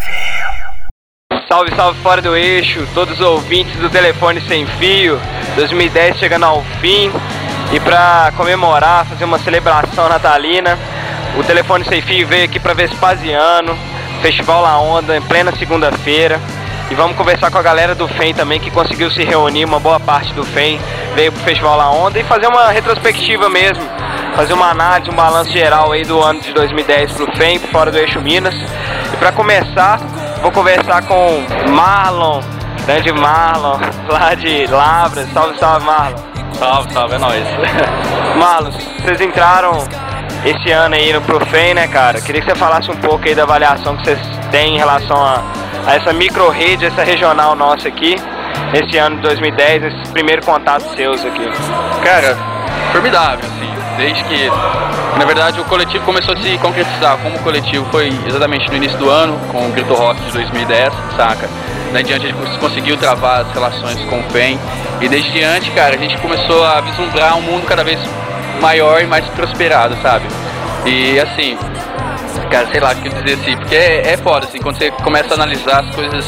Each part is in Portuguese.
Salve, salve fora do eixo, todos os ouvintes do Telefone Sem Fio, 2010 chegando ao fim. E para comemorar, fazer uma celebração natalina, o Telefone Sem Fio veio aqui para Vespasiano, Festival La Onda, em plena segunda-feira. E vamos conversar com a galera do FEM também, que conseguiu se reunir, uma boa parte do FEM veio pro Festival La Onda, e fazer uma retrospectiva mesmo, fazer uma análise, um balanço geral aí do ano de 2010 pro FEM, fora do eixo Minas. E para começar, vou conversar com Marlon, grande Marlon, lá de Lavras. Salve, salve, Marlon. Salve, salve, é nóis. Marlon, vocês entraram esse ano aí no Profem, né, cara? Queria que você falasse um pouco aí da avaliação que vocês têm em relação a essa micro-rede, essa regional nossa aqui, nesse ano de 2010, nesses primeiros contatos seus aqui. Cara, formidável, assim, desde que, na verdade, o coletivo começou a se concretizar como coletivo foi exatamente no início do ano, com o Grito Rock de 2010, saca? Daí diante a gente conseguiu travar as relações com o FEM, e desde diante, cara, a gente começou a vislumbrar um mundo cada vez maior e mais prosperado, sabe? E assim, cara, sei lá o que eu dizer assim, porque é foda, assim, quando você começa a analisar as coisas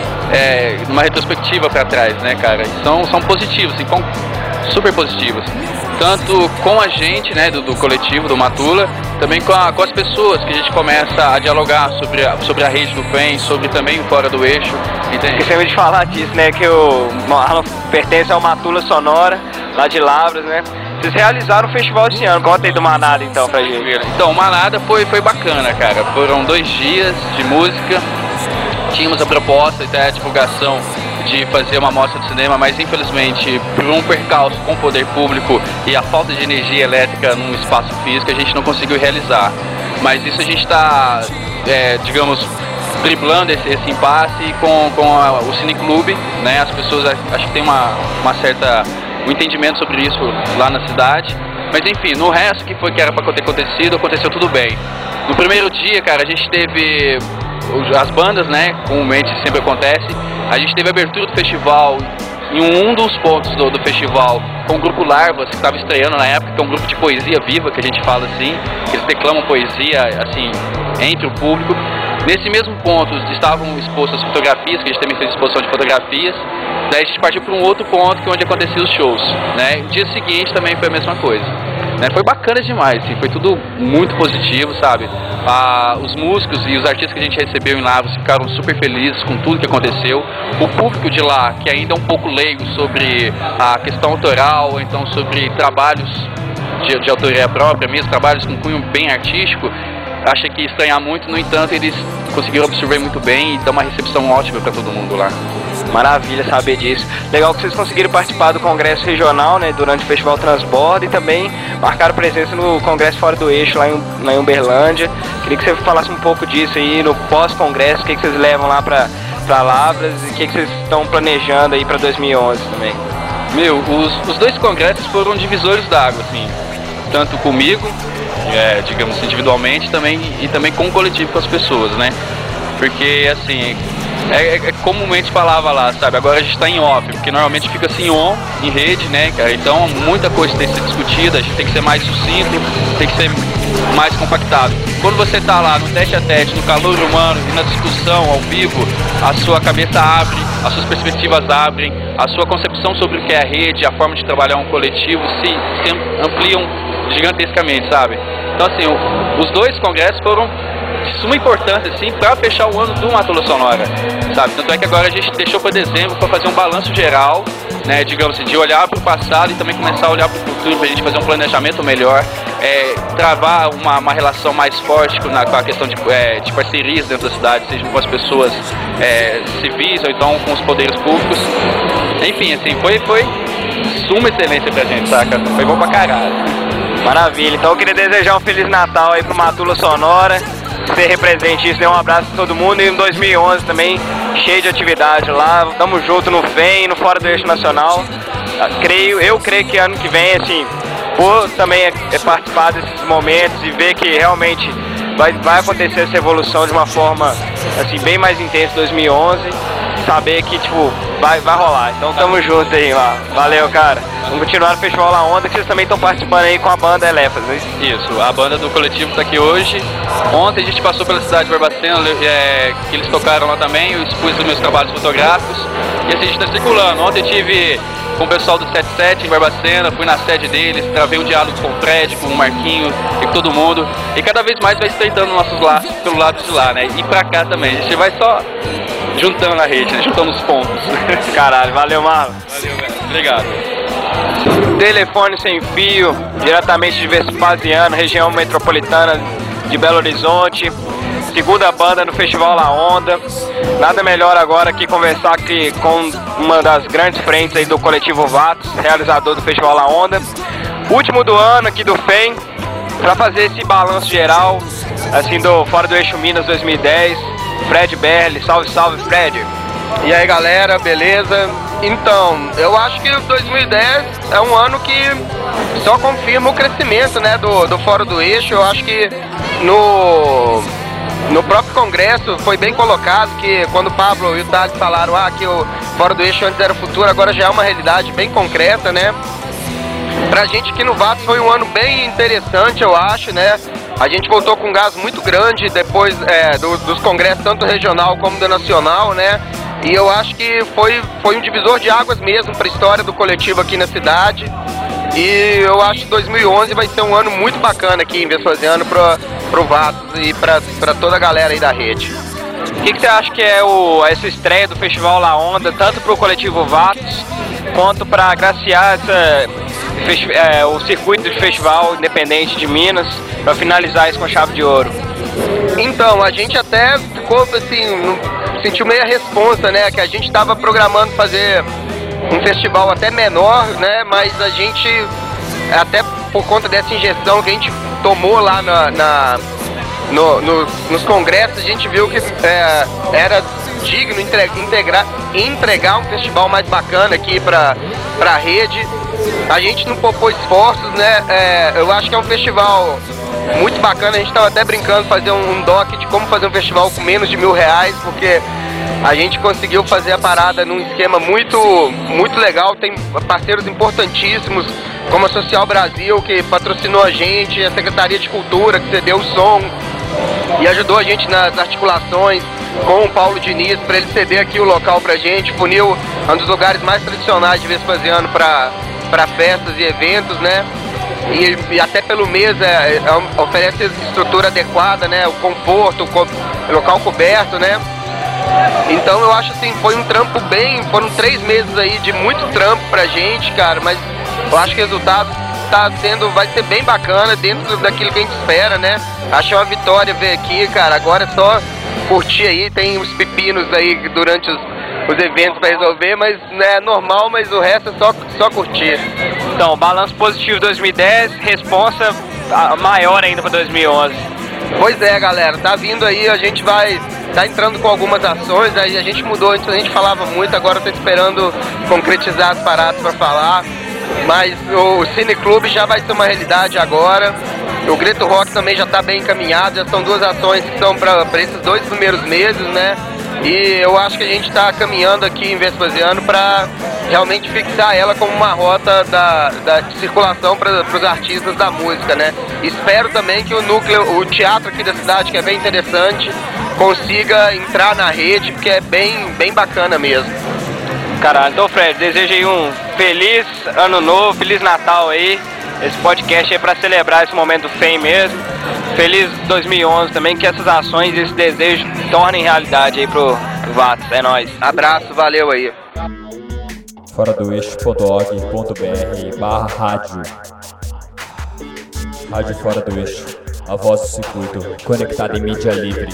numa retrospectiva pra trás, né, cara? E são positivos, assim, super positivos. Tanto com a gente, né, do coletivo, do Matula, também com as pessoas que a gente começa a dialogar sobre a rede do FEM, sobre também o Fora do Eixo, entende? Esqueci de falar disso, né, que o Marlon pertence ao Matula Sonora, lá de Lavras, né? Vocês realizaram o festival esse ano, conta aí do Manada então pra gente. Então, o Manada foi bacana, cara, foram 2 dias de música, tínhamos a proposta e até a divulgação de fazer uma mostra de cinema, mas infelizmente por um percalço com o poder público e a falta de energia elétrica num espaço físico a gente não conseguiu realizar. Mas isso a gente está, digamos, driblando esse impasse com o Cineclube, né? As pessoas acho que tem um entendimento sobre isso lá na cidade. Mas enfim, no resto que era para ter acontecido, aconteceu tudo bem. No primeiro dia, cara, a gente teve as bandas, né, comumente sempre acontece. A gente teve a abertura do festival em um dos pontos do festival com o grupo Larvas, que estava estreando na época, que é um grupo de poesia viva, que a gente fala assim, que eles declamam poesia, assim, entre o público. Nesse mesmo ponto estavam expostas as fotografias, que a gente também fez exposição de fotografias. Daí a gente partiu para um outro ponto, que é onde aconteciam os shows, né? O dia seguinte também foi a mesma coisa, né? Foi bacana demais, assim, foi tudo muito positivo, sabe? Os músicos e os artistas que a gente recebeu em Lavras ficaram super felizes com tudo que aconteceu. O público de lá, que ainda é um pouco leigo sobre a questão autoral, ou então sobre trabalhos de autoria própria, mesmo trabalhos com cunho bem artístico, acha que ia estranhar muito. No entanto, eles conseguiram absorver muito bem e dar uma recepção ótima para todo mundo lá. Maravilha saber disso. Legal que vocês conseguiram participar do congresso regional, né, durante o Festival Transborda, e também marcaram presença no congresso Fora do Eixo lá em Uberlândia. Queria que você falasse um pouco disso aí no pós-congresso, o que vocês levam lá para Lavras e o que vocês estão planejando aí para 2011 também. Meu, os 2 congressos foram divisores d'água, assim, tanto comigo, digamos individualmente, e também com o coletivo, com as pessoas, né? Porque, assim, comumente falava lá, sabe? Agora a gente está em off, porque normalmente fica assim em rede, né, cara? Então muita coisa tem que ser discutida, a gente tem que ser mais sucinto, tem que ser mais compactado. Quando você está lá no tete a tete, no calor humano e na discussão ao vivo, a sua cabeça abre, as suas perspectivas abrem, a sua concepção sobre o que é a rede, a forma de trabalhar um coletivo se ampliam gigantescamente, sabe? Então assim, os 2 congressos foram de suma importância, assim, para fechar o ano do Matula Sonora, sabe? Tanto é que agora a gente deixou para dezembro para fazer um balanço geral, né, digamos assim, de olhar para o passado e também começar a olhar para o futuro, para a gente fazer um planejamento melhor, travar uma relação mais forte com a questão de parcerias dentro da cidade, seja com as pessoas civis ou então com os poderes públicos. Enfim, assim, foi suma excelência pra gente, saca? Foi bom pra caralho. Maravilha, então eu queria desejar um Feliz Natal aí pro Matula Sonora, que você represente isso, dê um abraço a todo mundo, e em 2011 também, cheio de atividade lá, tamo junto no FEM, no Fora do Eixo Nacional. Eu creio que ano que vem, assim, por também participar desses momentos e ver que realmente vai acontecer essa evolução de uma forma, assim, bem mais intensa em 2011. saber que, tipo, vai rolar. Então tamo junto aí lá. Valeu, cara. Vamos continuar no Festival La Onda, que vocês também estão participando aí com a banda Elefas, né? Isso, a banda do coletivo tá aqui hoje. Ontem a gente passou pela cidade de Barbacena, que eles tocaram lá também, eu expus os meus trabalhos fotográficos. E assim a gente tá circulando. Ontem eu tive com o pessoal do 77 em Barbacena, fui na sede deles, travei um diálogo com o Fred, com o Marquinho e com todo mundo. E cada vez mais vai estreitando nossos laços pelo lado de lá, né? E pra cá também. A gente vai só juntando a rede, né? Juntando os pontos. Caralho, valeu, Marlon. Valeu, velho. Obrigado. Telefone Sem Fio, diretamente de Vespasiano, região metropolitana de Belo Horizonte. Segunda banda no Festival La Onda. Nada melhor agora que conversar aqui com uma das grandes frentes aí do coletivo Vatos, realizador do Festival La Onda. Último do ano aqui do FEM, para fazer esse balanço geral, assim, do Fora do Eixo Minas 2010. Fred Berli, salve, salve, Fred. E aí, galera, beleza? Então, eu acho que 2010 é um ano que só confirma o crescimento, né, do Fora do Eixo. Eu acho que no próprio congresso foi bem colocado que quando o Pablo e o Thales falaram que o Fora do Eixo antes era o futuro, agora já é uma realidade bem concreta, né? Pra gente aqui no Vatos foi um ano bem interessante, eu acho, né? A gente voltou com um gás muito grande depois dos congressos, tanto regional como do nacional, né? E eu acho que foi um divisor de águas mesmo para a história do coletivo aqui na cidade. E eu acho que 2011 vai ser um ano muito bacana aqui em Vespasiano pro Vatos e para toda a galera aí da rede. O que você acha que é essa estreia do Festival La Onda, tanto pro coletivo Vatos, quanto para agraciar o circuito de festival independente de Minas, para finalizar isso com chave de ouro? Então, a gente até ficou assim, sentiu meio a responsa, né? Que a gente estava programando fazer um festival até menor, né? Mas a gente, até por conta dessa injeção que a gente tomou lá nos congressos, a gente viu que era digno entregar um festival mais bacana aqui para a rede. A gente não poupou esforços, né? Eu acho que é um festival muito bacana. A gente estava até brincando fazer um doc de como fazer um festival com menos de R$1.000, porque a gente conseguiu fazer a parada num esquema muito, muito legal. Tem parceiros importantíssimos, como a Social Brasil, que patrocinou a gente, a Secretaria de Cultura, que cedeu o som e ajudou a gente nas articulações com o Paulo Diniz, para ele ceder aqui o local pra gente. Funil é um dos lugares mais tradicionais de Vespasiano para festas e eventos, né? E até pelo mês oferece estrutura adequada, né? O conforto, o local coberto, né? Então eu acho assim, foi um trampo foram 3 meses aí de muito trampo pra gente, cara, mas eu acho que o resultado vai ser bem bacana, dentro daquilo que a gente espera, né? Achei uma vitória ver aqui, cara. Agora é só curtir aí, tem uns pepinos aí durante os eventos pra resolver, mas é normal, mas o resto é só curtir. Então, balanço positivo 2010, responsa maior ainda para 2011. Pois é, galera, tá vindo aí, a gente tá entrando com algumas ações, aí a gente mudou, antes a gente falava muito, agora tá esperando concretizar as paradas pra falar, mas o Cineclube já vai ser uma realidade agora. O Grito Rock também já tá bem encaminhado, já são 2 ações que são para esses 2 primeiros meses, né? E eu acho que a gente está caminhando aqui em Vespasiano para realmente fixar ela como uma rota de circulação para os artistas da música, né? Espero também que o teatro aqui da cidade, que é bem interessante, consiga entrar na rede, porque é bem bacana mesmo. Caralho, então Fred, desejo aí um feliz ano novo, feliz Natal aí. Esse podcast é para celebrar esse momento FEM mesmo. Feliz 2011 também, que essas ações e esse desejo tornem realidade aí pro Vatos. É nóis. Abraço, valeu aí. Fora do eixo.org.br/rádio. Rádio Fora do Eixo. A voz do circuito, conectada em mídia livre.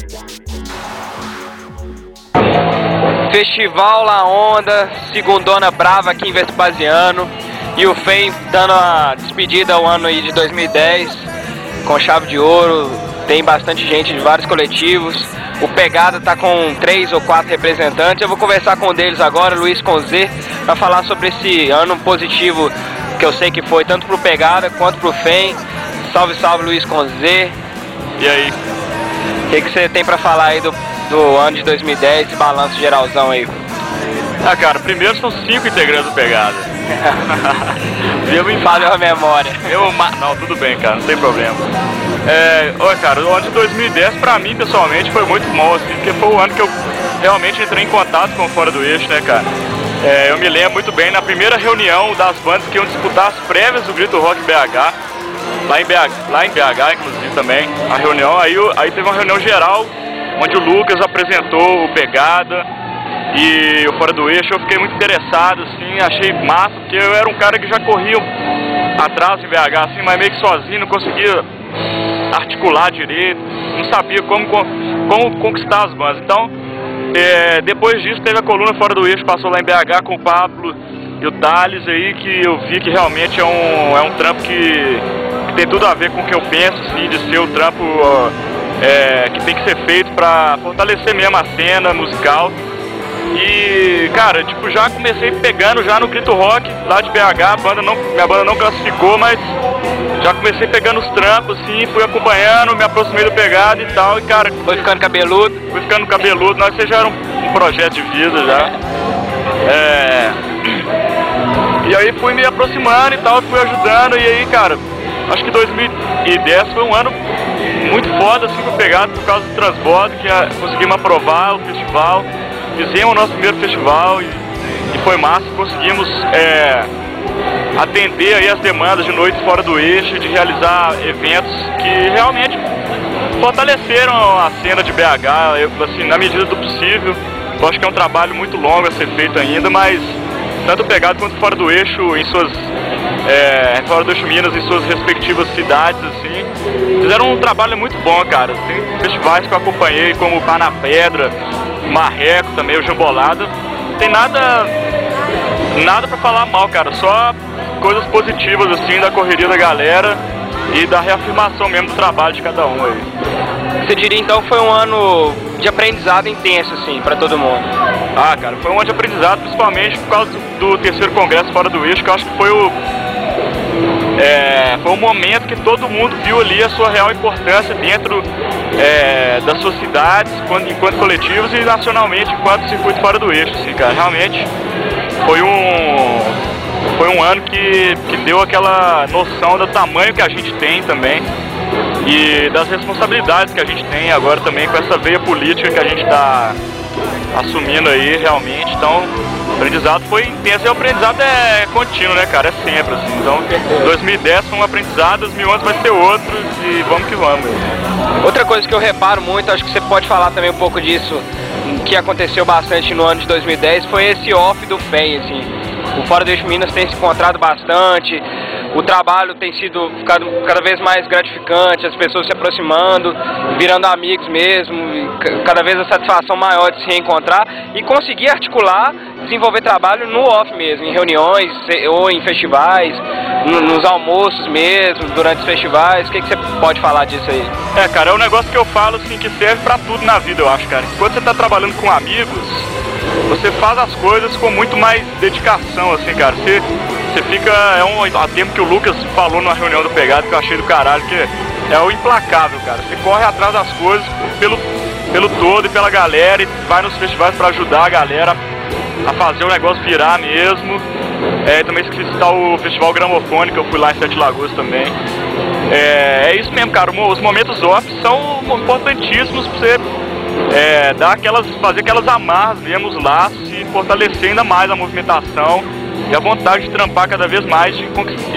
Festival La Onda, segundona brava aqui em Vespasiano. E o FEM dando a despedida ao ano aí de 2010 com chave de ouro. Tem bastante gente de vários coletivos. O Pegada tá com 3 ou 4 representantes. Eu vou conversar com um deles agora, Luiz com Z, para falar sobre esse ano positivo que eu sei que foi tanto pro Pegada quanto pro FEM. Salve, salve, Luiz com Z. E aí? O que você tem para falar aí do ano de 2010, esse balanço geralzão aí. Ah, cara, primeiro são 5 integrantes do Pegada. Falhou a memória. Não, tudo bem, cara, não tem problema. Olha, cara, o ano de 2010 pra mim, pessoalmente, foi muito bom, assim, porque foi o ano que eu realmente entrei em contato com o Fora do Eixo, né, cara? Eu me lembro muito bem, na primeira reunião das bandas que iam disputar as prévias do Grito Rock BH, lá em BH, inclusive, também, a reunião, aí teve uma reunião geral, onde o Lucas apresentou o Pegada e o Fora do Eixo. Eu fiquei muito interessado, assim, achei massa, porque eu era um cara que já corria atrás em BH, assim, mas meio que sozinho, não conseguia articular direito, não sabia como conquistar as bandas. Então, depois disso teve a coluna Fora do Eixo, passou lá em BH com o Pablo e o Thales aí, que eu vi que realmente é um trampo que tem tudo a ver com o que eu penso, assim, de ser o trampo que tem que ser feito pra fortalecer mesmo a cena musical. E, cara, tipo, já comecei pegando já no Grito Rock, lá de BH, minha banda não classificou, mas já comecei pegando os trampos, assim, fui acompanhando, me aproximei do Pegada e tal, e, cara... Foi ficando cabeludo? Fui ficando cabeludo, nós já era um projeto de vida já. E aí fui me aproximando e tal, fui ajudando, e aí, cara, acho que 2010 foi um ano muito foda, assim, pro Pegada, por causa do Transbordo, que conseguimos aprovar o festival. Fizemos o nosso primeiro festival e foi massa, conseguimos atender aí as demandas de noites fora do eixo, de realizar eventos que realmente fortaleceram a cena de BH, assim, na medida do possível. Eu acho que é um trabalho muito longo a ser feito ainda, mas tanto o Pegado quanto Fora do Eixo, Fora do Eixo Minas, em suas respectivas cidades, assim, fizeram um trabalho muito bom, cara. Tem festivais que eu acompanhei, como o Pá na Pedra, Marreco também, o Jambolada. Não tem nada pra falar mal, cara, só coisas positivas, assim, da correria da galera e da reafirmação mesmo do trabalho de cada um aí. Você diria então que foi um ano de aprendizado intenso, assim, pra todo mundo? Ah, cara, foi um ano de aprendizado, principalmente por causa do terceiro congresso Fora do Eixo, que eu acho que foi um momento que todo mundo viu ali a sua real importância dentro das suas cidades, enquanto coletivos, e nacionalmente enquanto circuito Fora do Eixo, assim, cara. Realmente foi um ano que deu aquela noção do tamanho que a gente tem também e das responsabilidades que a gente tem agora também com essa veia política que a gente está assumindo aí realmente. Então, o aprendizado foi intenso e o aprendizado é contínuo, né, cara? É sempre assim. Então, 2010 foi um aprendizado, 2011 vai ser outro e vamos que vamos. Outra coisa que eu reparo muito, acho que você pode falar também um pouco disso, que aconteceu bastante no ano de 2010, foi esse off do FEM, assim. O Fora do Eixo Minas tem se encontrado bastante, o trabalho tem sido cada vez mais gratificante, as pessoas se aproximando, virando amigos mesmo, cada vez a satisfação maior de se reencontrar e conseguir articular, desenvolver trabalho no off mesmo, em reuniões ou em festivais, nos almoços mesmo, durante os festivais. O que você pode falar disso aí? Cara, é um negócio que eu falo, assim, que serve pra tudo na vida, eu acho, cara. Quando você tá trabalhando com amigos, você faz as coisas com muito mais dedicação, assim, cara. Você fica... É um tempo que o Lucas falou numa reunião do Pegado que eu achei do caralho, que é o implacável, cara. Você corre atrás das coisas pelo todo e pela galera, e vai nos festivais pra ajudar a galera a fazer o negócio virar mesmo. Também esqueci de citar o Festival Gramofone, que eu fui lá em Sete Lagoas também. É isso mesmo, cara. Os momentos off são importantíssimos pra você fazer aquelas amarras mesmo, os laços, e fortalecer ainda mais a movimentação e a vontade de trampar cada vez mais de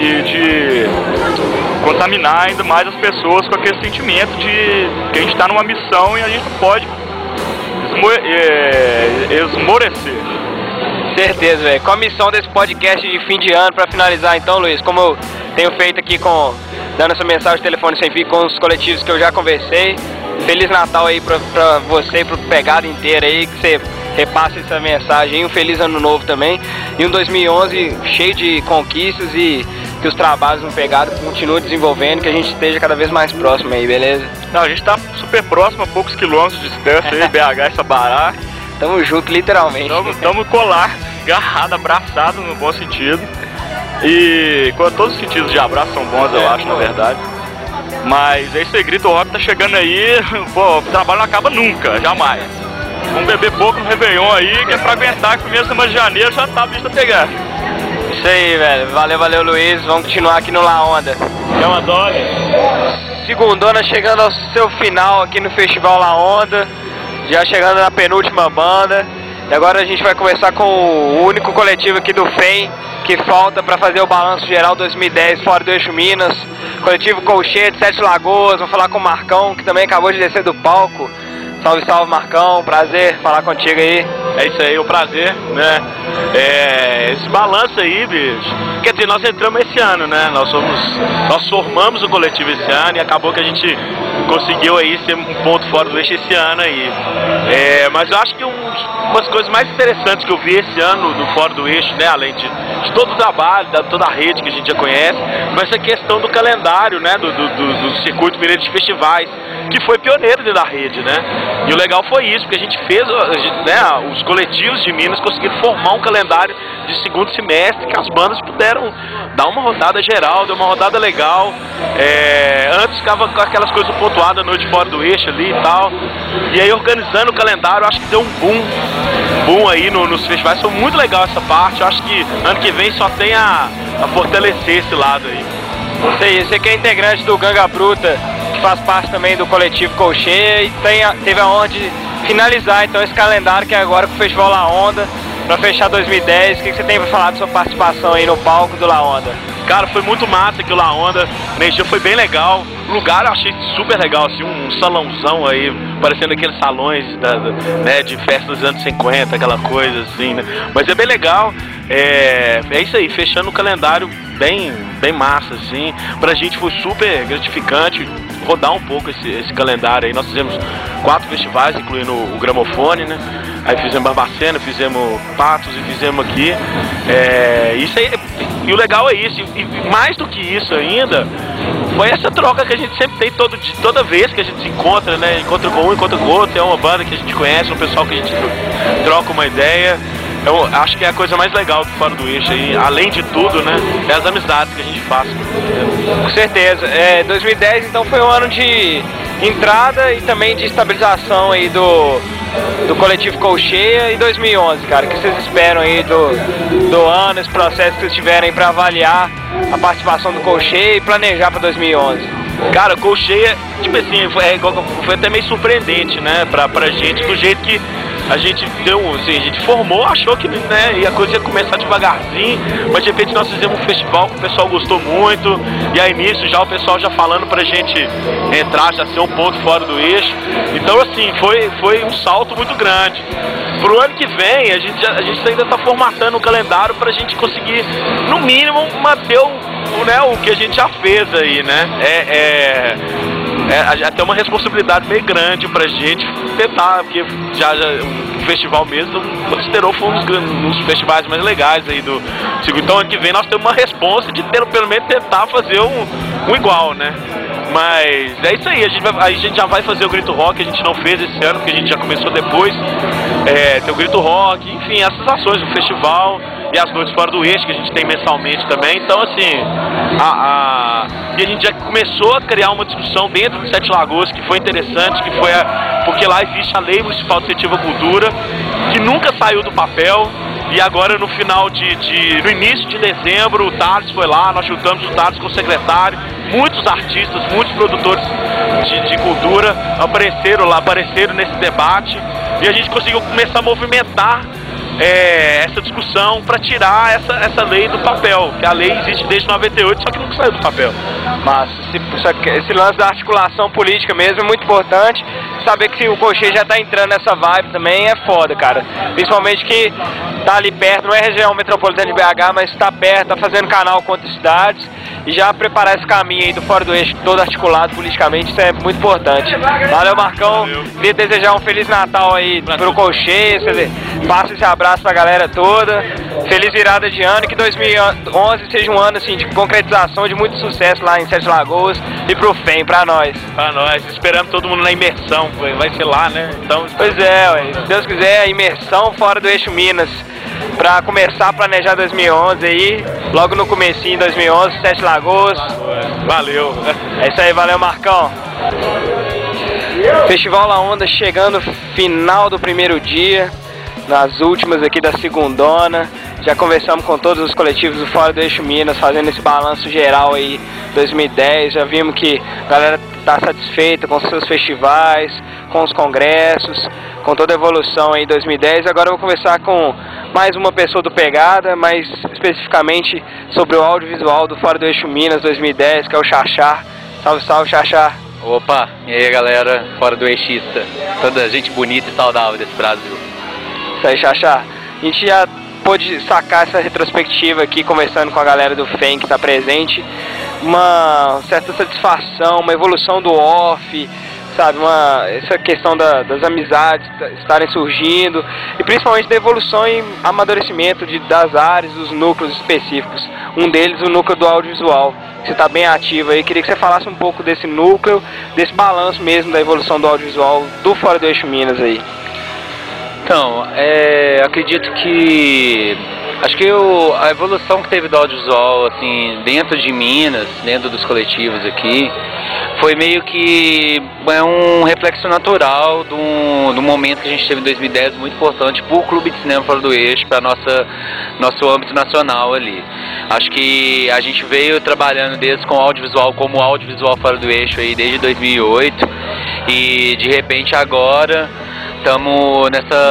contaminar ainda mais as pessoas com aquele sentimento de que a gente está numa missão e a gente não pode esmorecer. Certeza, velho. Qual a missão desse podcast de fim de ano, pra finalizar então, Luiz? Como eu tenho feito aqui dando essa mensagem de telefone sem fio com os coletivos que eu já conversei. Feliz Natal aí pra você e pro Pegada inteiro aí, que você repasse essa mensagem aí. Um feliz ano novo também. E um 2011 cheio de conquistas e que os trabalhos no Pegada continuem desenvolvendo, que a gente esteja cada vez mais próximo aí, beleza? Não, a gente tá super próximo, a poucos quilômetros de distância aí, BH e Sabará. Tamo junto, literalmente. Tamo colar, agarrado, abraçado no bom sentido. E todos os sentidos de abraço são bons, eu acho, na verdade. Mas é isso aí, Grito Rock tá chegando aí, pô, o trabalho não acaba nunca, jamais. Vamos beber pouco no Réveillon aí, que é pra aguentar que primeira semana de janeiro já tá a bicha pegar. Isso aí, velho. Valeu, Luiz. Vamos continuar aqui no La Onda. É uma dose. Segundona chegando ao seu final aqui no Festival La Onda. Já chegando na penúltima banda. E agora a gente vai conversar com o único coletivo aqui do FEM que falta para fazer o balanço geral 2010 fora do Eixo Minas. Coletivo Colcheia de Sete Lagoas. Vamos falar com o Marcão, que também acabou de descer do palco. Salve, salve, Marcão. Prazer falar contigo aí. É isso aí, o prazer, né? Esse balanço aí, bicho. Quer dizer, nós entramos esse ano, né? Nós formamos o coletivo esse ano e acabou que a gente conseguiu aí ser um ponto fora do eixo esse ano aí. Mas eu acho que umas coisas mais interessantes que eu vi esse ano do fora do eixo, né? Além de todo o trabalho, de toda a rede que a gente já conhece, mas essa questão do calendário, né? Do Circuito Mineiro de Festivais, que foi pioneiro dentro da rede, né? E o legal foi isso, porque a gente fez, né? Os coletivos de Minas conseguiram formar um calendário de segundo semestre, que as bandas puderam dar uma rodada geral, dar uma rodada legal. Antes ficava com aquelas coisas pontuadas à noite fora do eixo ali e tal. E aí organizando o calendário, acho que deu um boom aí nos festivais. Foi muito legal essa parte. Eu acho que ano que vem só tem a fortalecer esse lado aí. Você que é integrante do Ganga Bruta, que faz parte também do coletivo Colcheia, e teve a honra de finalizar então esse calendário que é agora com o Festival La Onda, para fechar 2010. O que você tem para falar da sua participação aí no palco do La Onda? Cara, foi muito massa aqui o La Onda, a energia foi bem legal, o lugar eu achei super legal, assim, um salãozão aí, parecendo aqueles salões né, de festas dos anos 50, aquela coisa assim, né? Mas é bem legal, é isso aí, fechando o calendário bem massa, assim, pra gente foi super gratificante rodar um pouco esse calendário aí. Nós fizemos 4 festivais, incluindo o Gramofone, né? Aí fizemos Barbacena, fizemos Patos e fizemos aqui. Isso aí, e o legal é isso, e mais do que isso ainda, foi essa troca que a gente sempre tem toda vez que a gente se encontra, né? Encontra com um, encontra com o outro, é uma banda que a gente conhece, um pessoal que a gente troca uma ideia. Eu acho que é a coisa mais legal do fora do eixo aí, além de tudo, né? É as amizades que a gente faz. Com certeza. 2010 então foi um ano de entrada e também de estabilização aí do coletivo Colcheia. E 2011, cara, o que vocês esperam aí do ano, esse processo que vocês tiverem para avaliar a participação do Colcheia e planejar para 2011? Cara, Colcheia, tipo assim, foi até meio surpreendente, né, pra gente, do jeito que a gente a gente formou, achou que, né, e a coisa ia começar devagarzinho, mas de repente nós fizemos um festival que o pessoal gostou muito, e aí nisso já o pessoal já falando pra gente entrar, já ser um ponto fora do eixo. Então assim, foi um salto muito grande. Pro ano que vem, a gente ainda tá formatando o calendário pra gente conseguir, no mínimo, manter o que a gente já fez aí, né? Até uma responsabilidade meio grande pra gente tentar, porque já o festival mesmo considerou, foi um dos festivais mais legais aí do segundo. Então ano que vem nós temos uma responsa de pelo menos tentar fazer um igual, né? Mas é isso aí, a gente já vai fazer o Grito Rock, a gente não fez esse ano, porque a gente já começou depois. Tem o Grito Rock, enfim, essas ações do festival e as noites fora do eixo que a gente tem mensalmente também. Então assim, e a gente já começou a criar uma discussão dentro de Sete Lagoas que foi interessante, porque lá existe a Lei Municipal de Incentivo à Cultura, que nunca saiu do papel. E agora no início de dezembro, o Thales foi lá, nós juntamos o Thales com o secretário, muitos artistas, muitos produtores de cultura apareceram nesse debate, e a gente conseguiu começar a movimentar essa discussão para tirar essa lei do papel, que a lei existe desde 98, só que nunca saiu do papel. Mas esse lance da articulação política mesmo é muito importante. Saber que o Colcheia já tá entrando nessa vibe também é foda, cara. Principalmente que tá ali perto, não é região metropolitana de BH, mas tá perto, tá fazendo canal com outras cidades. E já preparar esse caminho aí do fora do eixo, todo articulado politicamente, isso é muito importante. Valeu, Marcão. Queria desejar um Feliz Natal aí pro Colcheia. Passa esse abraço pra galera toda. Feliz virada de ano, que 2011 seja um ano assim de concretização, de muito sucesso lá em Sete Lagoas e pro FEM, pra nós. Pra nós, esperamos todo mundo na imersão, vai ser lá, né? Então, pois é, se Deus quiser, a imersão fora do eixo Minas, pra começar a planejar 2011 aí, logo no comecinho de 2011, Sete Lagoas. Valeu. É isso aí, valeu, Marcão. Festival La Onda chegando final do primeiro dia, nas últimas aqui da segundona. Já conversamos com todos os coletivos do Fora do Eixo Minas, fazendo esse balanço geral aí 2010. Já vimos que a galera está satisfeita com os seus festivais, com os congressos, com toda a evolução aí em 2010. Agora eu vou conversar com mais uma pessoa do Pegada, mais especificamente sobre o audiovisual do Fora do Eixo Minas 2010, que é o Xaxá. Salve, salve, Xaxá. Opa, e aí galera, Fora do Eixista, toda gente bonita e saudável desse Brasil. Isso aí, Xaxá. A gente já pôde sacar essa retrospectiva aqui, conversando com a galera do FEM que está presente. Uma certa satisfação, uma evolução do off, sabe? Essa questão das amizades estarem surgindo e principalmente da evolução e amadurecimento das áreas, dos núcleos específicos. Um deles, o núcleo do audiovisual, que você está bem ativo aí. Queria que você falasse um pouco desse núcleo, desse balanço mesmo da evolução do audiovisual do Fora do Eixo Minas aí. Então, acredito que a evolução que teve do audiovisual, assim, dentro de Minas, dentro dos coletivos aqui, foi meio que um reflexo natural do momento que a gente teve em 2010, muito importante para o Clube de Cinema Fora do Eixo, para nosso âmbito nacional ali. Acho que a gente veio trabalhando desde com audiovisual, como audiovisual Fora do Eixo aí desde 2008, e de repente agora estamos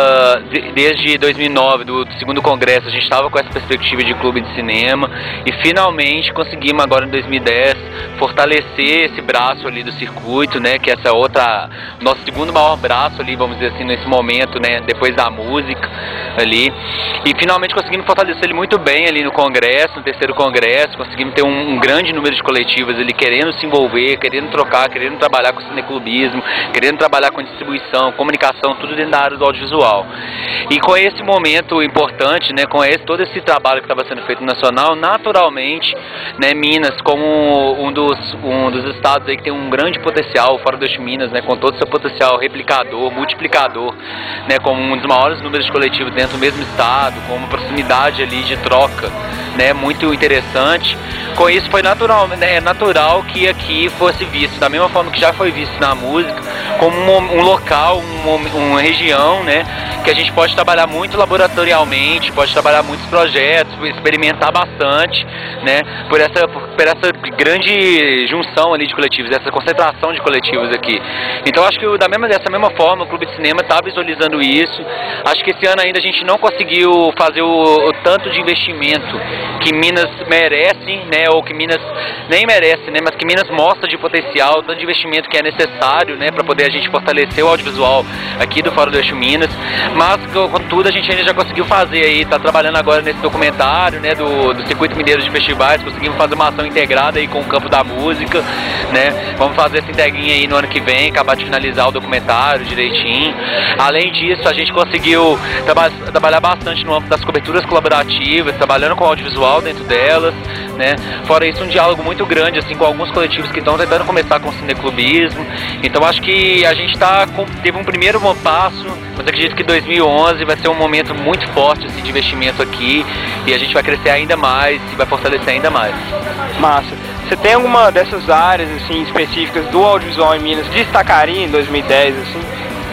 desde 2009, do segundo congresso, a gente estava com essa perspectiva de clube de cinema e finalmente conseguimos agora em 2010 fortalecer esse braço ali do circuito, né, que é nosso segundo maior braço ali, vamos dizer assim, nesse momento, né, depois da música ali, e finalmente conseguimos fortalecer ele muito bem ali no congresso, no terceiro congresso, conseguimos ter um grande número de coletivas ali querendo se envolver, querendo trocar, querendo trabalhar com cineclubismo, querendo trabalhar com distribuição, comunicação, tudo dentro da área do audiovisual. E com esse momento importante, né, com todo esse trabalho que estava sendo feito no nacional, naturalmente, né, Minas, como um dos estados aí que tem um grande potencial, Fora do Eixo Minas, né, com todo o seu potencial replicador, multiplicador, né, como um dos maiores números de coletivos dentro do mesmo estado, com uma proximidade ali de troca, né, muito interessante. Com isso foi natural que aqui fosse visto, da mesma forma que já foi visto na música, como um local, uma região, né, que a gente pode trabalhar muito laboratorialmente, pode trabalhar muitos projetos, experimentar bastante, né, por essa grande junção ali de coletivos, essa concentração de coletivos aqui. Então acho que dessa mesma forma o Clube de Cinema está visualizando isso. Acho que esse ano ainda a gente não conseguiu fazer o tanto de investimento que Minas merece, né, ou que Minas nem merece, né, mas que Minas mostra de potencial, o tanto de investimento que é necessário, né, para poder a gente fortalecer o audiovisual aqui do Fora do Eixo Minas, mas contudo a gente ainda já conseguiu fazer aí, tá trabalhando agora nesse documentário, né, do Circuito Mineiro de Festivais, conseguimos fazer uma ação integrada aí com o campo da música, né, vamos fazer essa integrinha aí no ano que vem, acabar de finalizar o documentário direitinho. Além disso, a gente conseguiu trabalhar bastante no âmbito das coberturas colaborativas, trabalhando com o audiovisual dentro delas, né, fora isso um diálogo muito grande assim com alguns coletivos que estão tentando começar com o cineclubismo. Então acho que a gente teve um primeiro bom passo, mas acredito que 2011 vai ser um momento muito forte assim, de investimento aqui, e a gente vai crescer ainda mais e vai fortalecer ainda mais. Massa. Você tem alguma dessas áreas assim, específicas do audiovisual em Minas que destacaria em 2010? Assim?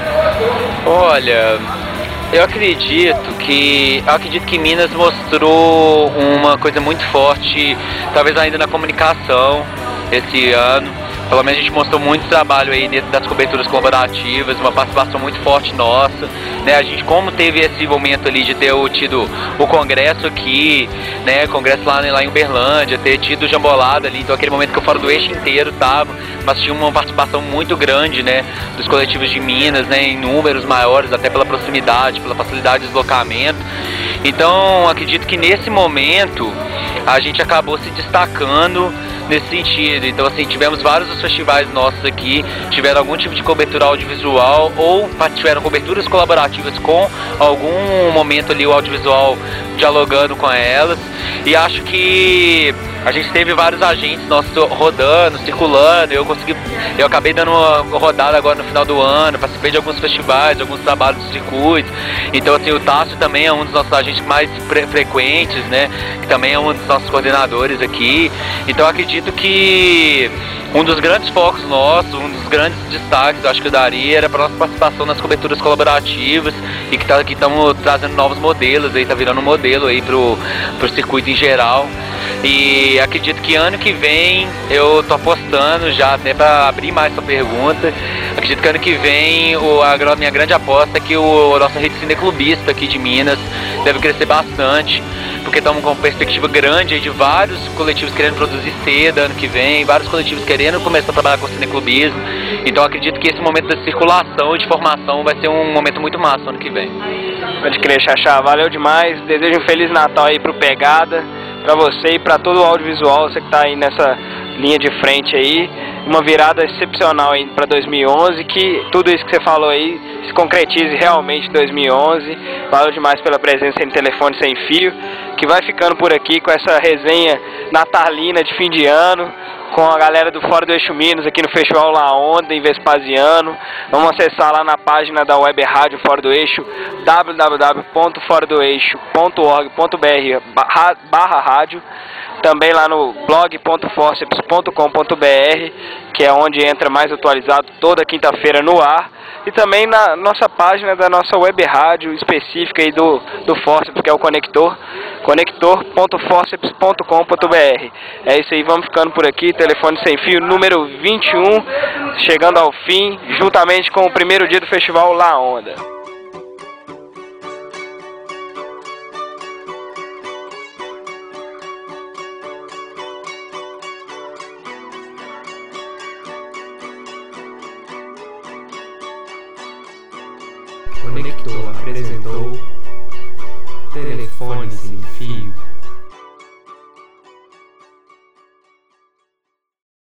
Olha, eu acredito que Minas mostrou uma coisa muito forte, talvez ainda na comunicação esse ano. Pelo menos a gente mostrou muito trabalho aí dentro das coberturas colaborativas, uma participação muito forte nossa, né? A gente, como teve esse momento ali de ter tido o congresso aqui, né? Congresso lá em Uberlândia, ter tido o Jambolada ali, então aquele momento que o Fora do Eixo inteiro tava, mas tinha uma participação muito grande, né? Dos coletivos de Minas, né? Em números maiores, até pela proximidade, pela facilidade de deslocamento. Então, acredito que nesse momento a gente acabou se destacando nesse sentido. Então assim, tivemos vários dos festivais nossos aqui, tiveram algum tipo de cobertura audiovisual ou tiveram coberturas colaborativas com algum momento ali o audiovisual dialogando com elas, e acho que a gente teve vários agentes nossos rodando, circulando. Eu acabei dando uma rodada agora no final do ano, participei de alguns festivais, alguns trabalhos de circuito. Então assim, o Tássio também é um dos nossos agentes mais frequentes, né, que também é um dos nossos coordenadores aqui. Então eu acredito acredito que um dos grandes focos nossos, um dos grandes destaques, acho que eu daria, era para nossa participação nas coberturas colaborativas e que estamos trazendo novos modelos, aí tá virando um modelo aí pro circuito em geral. E acredito que ano que vem, eu tô apostando já, até para abrir mais essa pergunta, acredito que ano que vem a minha grande aposta é que a nossa rede cineclubista aqui de Minas deve crescer bastante, porque estamos com uma perspectiva grande aí de vários coletivos querendo produzir cedo ano que vem, vários coletivos querendo começar a trabalhar com cineclubismo. Então acredito que esse momento da circulação e de formação vai ser um momento muito massa ano que vem. Pode crer, Xaxá, valeu demais. Desejo um Feliz Natal aí pro Pegada, pra você e pra todo o audiovisual, você que tá aí nessa linha de frente aí. Uma virada excepcional aí pra 2011, que tudo isso que você falou aí se concretize realmente em 2011. Valeu demais pela presença aí no Telefone Sem Fio, que vai ficando por aqui com essa resenha natalina de fim de ano, com a galera do Fora do Eixo Minas aqui no Festival La Onda, em Vespasiano. Vamos acessar lá na página da Web Rádio Fora do Eixo, www.foradoeixo.org.br/rádio. Também lá no blog.forceps.com.br, que é onde entra mais atualizado toda quinta-feira no ar. E também na nossa página da nossa web rádio específica aí do Forceps, que é o conector.forceps.com.br. É isso aí, vamos ficando por aqui. Telefone Sem Fio número 21, chegando ao fim, juntamente com o primeiro dia do Festival La Onda. Conector apresentou Telefone Sem Fio.